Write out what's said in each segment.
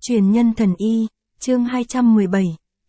Truyền nhân thần y, chương 217,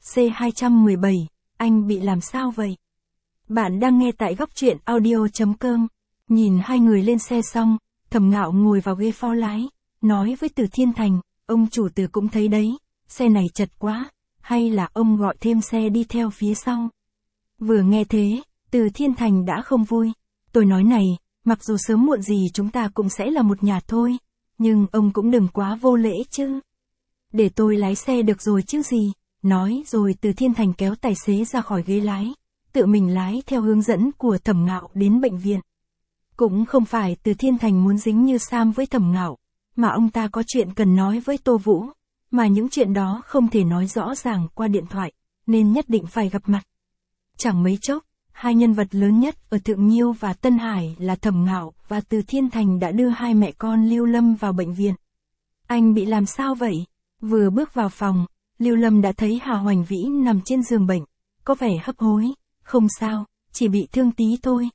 C217, anh bị làm sao vậy? Bạn đang nghe tại góc truyện audio.com. Nhìn hai người lên xe xong, Thẩm Ngạo ngồi vào ghế phó lái, nói với Từ Thiên Thành, ông chủ Từ cũng thấy đấy, xe này chật quá, hay là ông gọi thêm xe đi theo phía sau. Vừa nghe thế, Từ Thiên Thành đã không vui. Tôi nói này, mặc dù sớm muộn gì chúng ta cũng sẽ là một nhà thôi, nhưng ông cũng đừng quá vô lễ chứ. Để tôi lái xe được rồi chứ gì. Nói rồi Từ Thiên Thành kéo tài xế ra khỏi ghế lái, tự mình lái theo hướng dẫn của Thẩm Ngạo đến bệnh viện. Cũng không phải Từ Thiên Thành muốn dính như Sam với Thẩm Ngạo, mà ông ta có chuyện cần nói với Tô Vũ, mà những chuyện đó không thể nói rõ ràng qua điện thoại, nên nhất định phải gặp mặt. Chẳng mấy chốc, hai nhân vật lớn nhất ở Thượng Nhiêu và Tân Hải là Thẩm Ngạo và Từ Thiên Thành đã đưa hai mẹ con Lưu Lâm vào bệnh viện. Anh bị làm sao vậy? Vừa bước vào phòng, Lưu Lâm đã thấy Hà Hoành Vĩ nằm trên giường bệnh, có vẻ hấp hối, không sao, chỉ bị thương tí thôi.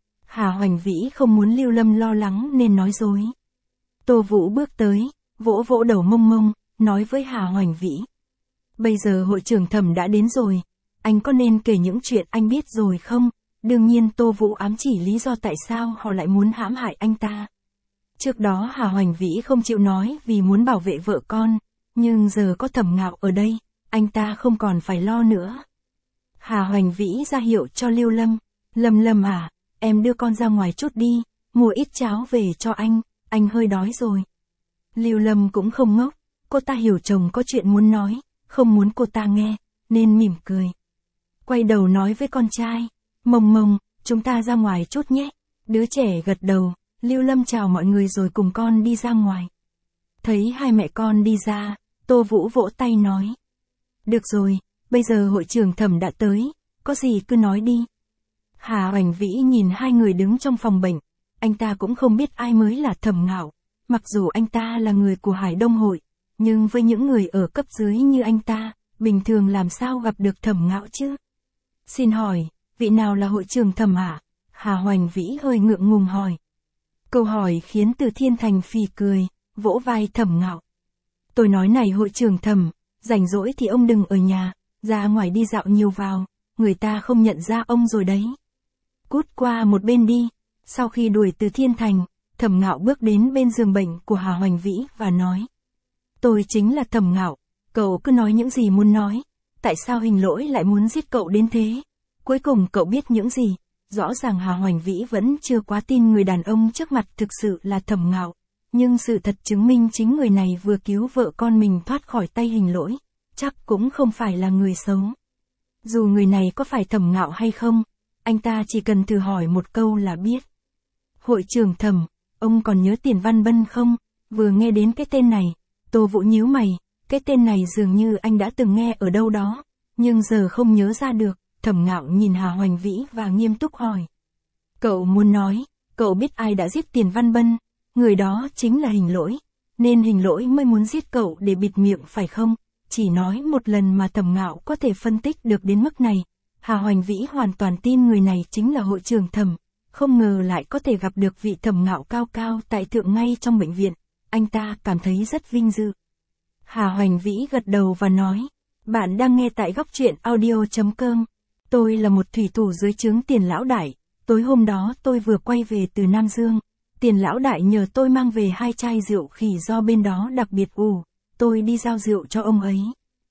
Hà Hoành Vĩ không muốn Lưu Lâm lo lắng nên nói dối. Tô Vũ bước tới, vỗ vỗ đầu Mông Mông, nói với Hà Hoành Vĩ. Bây giờ hội trưởng Thẩm đã đến rồi, anh có nên kể những chuyện anh biết rồi không? Đương nhiên Tô Vũ ám chỉ lý do tại sao họ lại muốn hãm hại anh ta. Trước đó Hà Hoành Vĩ không chịu nói vì muốn bảo vệ vợ con, nhưng giờ có Thẩm Ngạo ở đây, anh ta không còn phải lo nữa. Hà Hoành Vĩ ra hiệu cho Lưu Lâm, Lâm à, em đưa con ra ngoài chút đi, mua ít cháo về cho anh hơi đói rồi. Lưu Lâm cũng không ngốc, cô ta hiểu chồng có chuyện muốn nói, không muốn cô ta nghe, nên mỉm cười. Quay đầu nói với con trai, Mông, chúng ta ra ngoài chút nhé. Đứa trẻ gật đầu, Lưu Lâm chào mọi người rồi cùng con đi ra ngoài. Thấy hai mẹ con đi ra, Tô Vũ vỗ tay nói. Được rồi, bây giờ hội trưởng Thẩm đã tới, có gì cứ nói đi. Hà Hoành Vĩ nhìn hai người đứng trong phòng bệnh, anh ta cũng không biết ai mới là Thẩm Ngạo, mặc dù anh ta là người của Hải Đông Hội, nhưng với những người ở cấp dưới như anh ta, bình thường làm sao gặp được Thẩm Ngạo chứ? Xin hỏi, vị nào là hội trưởng Thẩm hả? Hà Hoành Vĩ hơi ngượng ngùng hỏi. Câu hỏi khiến Từ Thiên Thành phì cười, vỗ vai Thẩm Ngạo. Tôi nói này hội trưởng Thẩm, rảnh rỗi thì ông đừng ở nhà, ra ngoài đi dạo nhiều vào, người ta không nhận ra ông rồi đấy. Cút qua một bên đi. Sau khi đuổi Từ Thiên Thành, Thẩm Ngạo bước đến bên giường bệnh của Hà Hoành Vĩ và nói. Tôi chính là Thẩm Ngạo, cậu cứ nói những gì muốn nói, tại sao Hình Lỗi lại muốn giết cậu đến thế? Cuối cùng cậu biết những gì? Rõ ràng Hà Hoành Vĩ vẫn chưa quá tin người đàn ông trước mặt thực sự là Thẩm Ngạo, nhưng sự thật chứng minh chính người này vừa cứu vợ con mình thoát khỏi tay Hình Lỗi, chắc cũng không phải là người xấu. Dù người này có phải Thẩm Ngạo hay không, anh ta chỉ cần thử hỏi một câu là biết. Hội trưởng Thẩm, ông còn nhớ Tiền Văn Bân không? Vừa nghe đến cái tên này, Tô Vũ nhíu mày, cái tên này dường như anh đã từng nghe ở đâu đó, nhưng giờ không nhớ ra được. Thẩm Ngạo nhìn Hà Hoành Vĩ và nghiêm túc hỏi. Cậu muốn nói, cậu biết ai đã giết Tiền Văn Bân? Người đó chính là Hình Lỗi, nên Hình Lỗi mới muốn giết cậu để bịt miệng phải không? Chỉ nói một lần mà Thẩm Ngạo có thể phân tích được đến mức này. Hà Hoành Vĩ hoàn toàn tin người này chính là hội trưởng Thẩm, không ngờ lại có thể gặp được vị Thẩm Ngạo cao cao tại thượng ngay trong bệnh viện, anh ta cảm thấy rất vinh dự. Hà Hoành Vĩ gật đầu và nói, bạn đang nghe tại góc truyện audio.com. Tôi là một thủy thủ dưới trướng Tiền Lão Đại, tối hôm đó tôi vừa quay về từ Nam Dương, Tiền Lão Đại nhờ tôi mang về 2 chai rượu khỉ do bên đó đặc biệt ủ, tôi đi giao rượu cho ông ấy.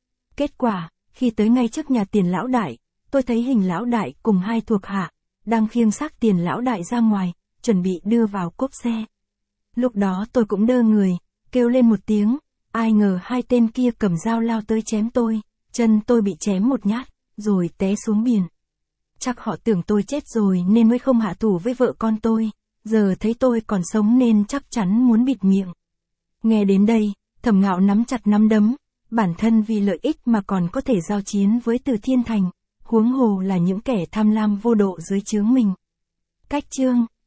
Kết quả, khi tới ngay trước nhà Tiền Lão Đại, tôi thấy Hình Lão Đại cùng 2 thuộc hạ, đang khiêng xác Tiền Lão Đại ra ngoài, chuẩn bị đưa vào cốp xe. Lúc đó tôi cũng đơ người, kêu lên một tiếng, ai ngờ 2 tên kia cầm dao lao tới chém tôi, chân tôi bị chém một nhát, rồi té xuống biển. Chắc họ tưởng tôi chết rồi nên mới không hạ thủ với vợ con tôi, giờ thấy tôi còn sống nên chắc chắn muốn bịt miệng. Nghe đến đây, Thẩm Ngạo nắm chặt nắm đấm, bản thân vì lợi ích mà còn có thể giao chiến với Từ Thiên Thành, huống hồ là những kẻ tham lam vô độ dưới trướng mình. Cách chương